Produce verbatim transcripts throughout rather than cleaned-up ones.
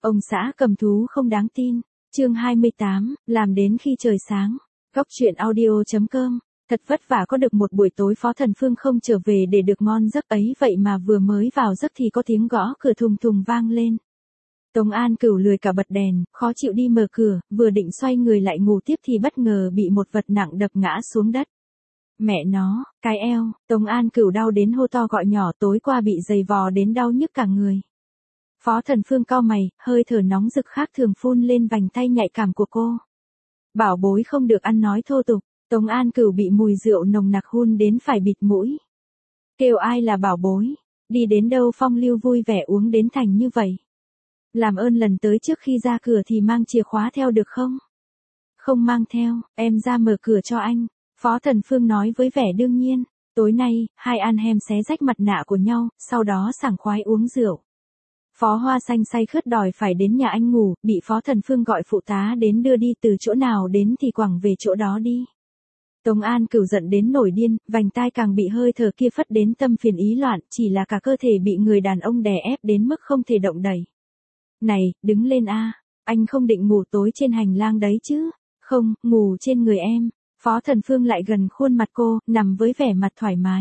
Ông xã cầm thú không đáng tin. Chương hai mươi tám, làm đến khi trời sáng. Góc truyện audio chấm com. Thật vất vả có được một buổi tối Phó Thần Phương không trở về để được ngon giấc ấy, vậy mà vừa mới vào giấc thì có tiếng gõ cửa thùng thùng vang lên. Tống An Cửu lười cả bật đèn, khó chịu đi mở cửa, vừa định xoay người lại ngủ tiếp thì bất ngờ bị một vật nặng đập ngã xuống đất. Mẹ nó, cái eo, Tống An Cửu đau đến hô to gọi nhỏ, tối qua bị giày vò đến đau nhức cả người. Phó Thần Phương cau mày, hơi thở nóng rực khác thường phun lên vành tay nhạy cảm của cô. Bảo bối không được ăn nói thô tục. Tống An Cửu bị mùi rượu nồng nặc hun đến phải bịt mũi. Kêu ai là bảo bối, đi đến đâu phong lưu vui vẻ uống đến thành như vậy. Làm ơn lần tới trước khi ra cửa thì mang chìa khóa theo được không? Không mang theo, em ra mở cửa cho anh. Phó Thần Phương nói với vẻ đương nhiên. Tối nay, hai ăn hem xé rách mặt nạ của nhau, sau đó sảng khoái uống rượu. Phó Hoa Xanh say khướt đòi phải đến nhà anh ngủ, bị Phó Thần Phương gọi phụ tá đến đưa đi, từ chỗ nào đến thì quẳng về chỗ đó đi. Tống An Cửu giận đến nổi điên, vành tai càng bị hơi thở kia phất đến tâm phiền ý loạn, chỉ là cả cơ thể bị người đàn ông đè ép đến mức không thể động đậy. Này, đứng lên a, anh không định ngủ tối trên hành lang đấy chứ? Không, ngủ trên người em. Phó Thần Phương lại gần khuôn mặt cô, nằm với vẻ mặt thoải mái.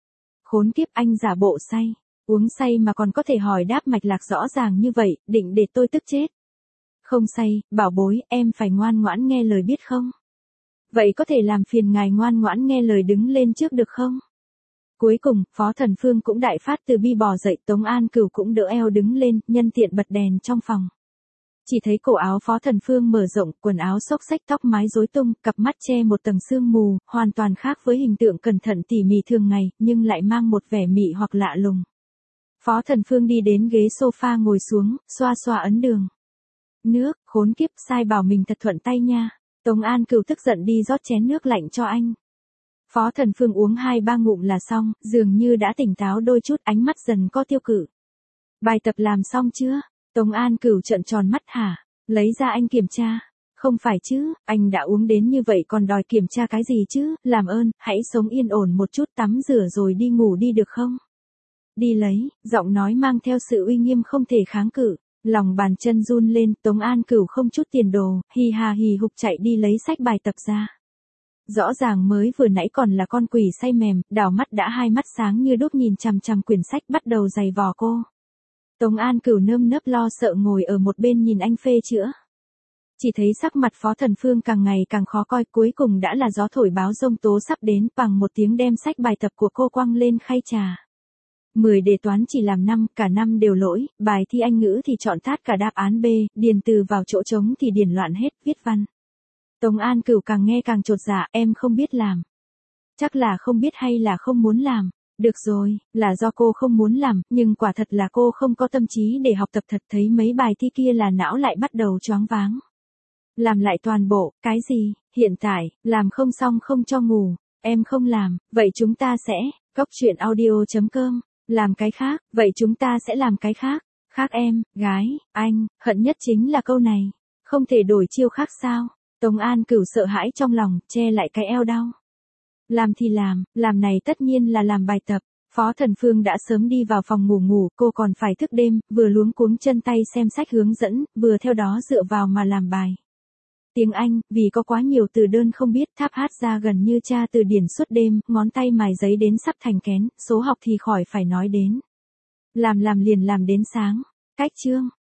Khốn kiếp, anh giả bộ say, uống say mà còn có thể hỏi đáp mạch lạc rõ ràng như vậy, định để tôi tức chết. Không say, bảo bối, em phải ngoan ngoãn nghe lời biết không? Vậy có thể làm phiền ngài ngoan ngoãn nghe lời đứng lên trước được không? Cuối cùng, Phó Thần Phương cũng đại phát từ bi bò dậy, Tống An Cửu cũng đỡ eo đứng lên, nhân tiện bật đèn trong phòng. Chỉ thấy cổ áo Phó Thần Phương mở rộng, quần áo xốc xách, tóc mái rối tung, cặp mắt che một tầng sương mù, hoàn toàn khác với hình tượng cẩn thận tỉ mỉ thường ngày, nhưng lại mang một vẻ mị hoặc lạ lùng. Phó Thần Phương đi đến ghế sofa ngồi xuống, xoa xoa ấn đường. Nước, khốn kiếp, sai bảo mình thật thuận tay nha. Tống An Cửu tức giận đi rót chén nước lạnh cho anh. Phó Thần Phương uống hai ba ngụm là xong, dường như đã tỉnh táo đôi chút, ánh mắt dần có tiêu cự. Bài tập làm xong chưa? Tống An Cửu trợn tròn mắt hả? Lấy ra anh kiểm tra. Không phải chứ, anh đã uống đến như vậy còn đòi kiểm tra cái gì chứ, làm ơn, hãy sống yên ổn một chút, tắm rửa rồi đi ngủ đi được không? Đi lấy, giọng nói mang theo sự uy nghiêm không thể kháng cự. Lòng bàn chân run lên, Tống An Cửu không chút tiền đồ, hì hà hì hục chạy đi lấy sách bài tập ra. Rõ ràng mới vừa nãy còn là con quỷ say mềm, đảo mắt đã hai mắt sáng như đuốc nhìn chằm chằm quyển sách, bắt đầu giày vò cô. Tống An Cửu nơm nớp lo sợ ngồi ở một bên nhìn anh phê chữa. Chỉ thấy sắc mặt Phó Thần Phương càng ngày càng khó coi, cuối cùng đã là gió thổi báo giông tố sắp đến, bằng một tiếng đem sách bài tập của cô quăng lên khay trà. mười đề toán chỉ làm năm, cả năm đều lỗi, bài thi Anh ngữ thì chọn tát cả đáp án B, điền từ vào chỗ trống thì điền loạn hết, viết văn. Tống An Cửu càng nghe càng chột dạ, em không biết làm. Chắc là không biết hay là không muốn làm. Được rồi, là do cô không muốn làm, nhưng quả thật là cô không có tâm trí để học tập thật, thấy mấy bài thi kia là não lại bắt đầu choáng váng. Làm lại toàn bộ, cái gì, hiện tại, làm không xong không cho ngủ, em không làm, vậy chúng ta sẽ, góc truyện audio chấm com. Làm cái khác, vậy chúng ta sẽ làm cái khác. Khác em, gái, anh, hận nhất chính là câu này. Không thể đổi chiêu khác sao? Tống An Cửu sợ hãi trong lòng, che lại cái eo đau. Làm thì làm, làm này tất nhiên là làm bài tập. Phó Thần Phương đã sớm đi vào phòng ngủ ngủ, cô còn phải thức đêm, vừa luống cuống chân tay xem sách hướng dẫn, vừa theo đó dựa vào mà làm bài. Tiếng Anh, vì có quá nhiều từ đơn không biết, tháp hát ra gần như tra từ điển suốt đêm, ngón tay mài giấy đến sắp thành kén, số học thì khỏi phải nói đến. Làm làm liền làm đến sáng. Cách chương,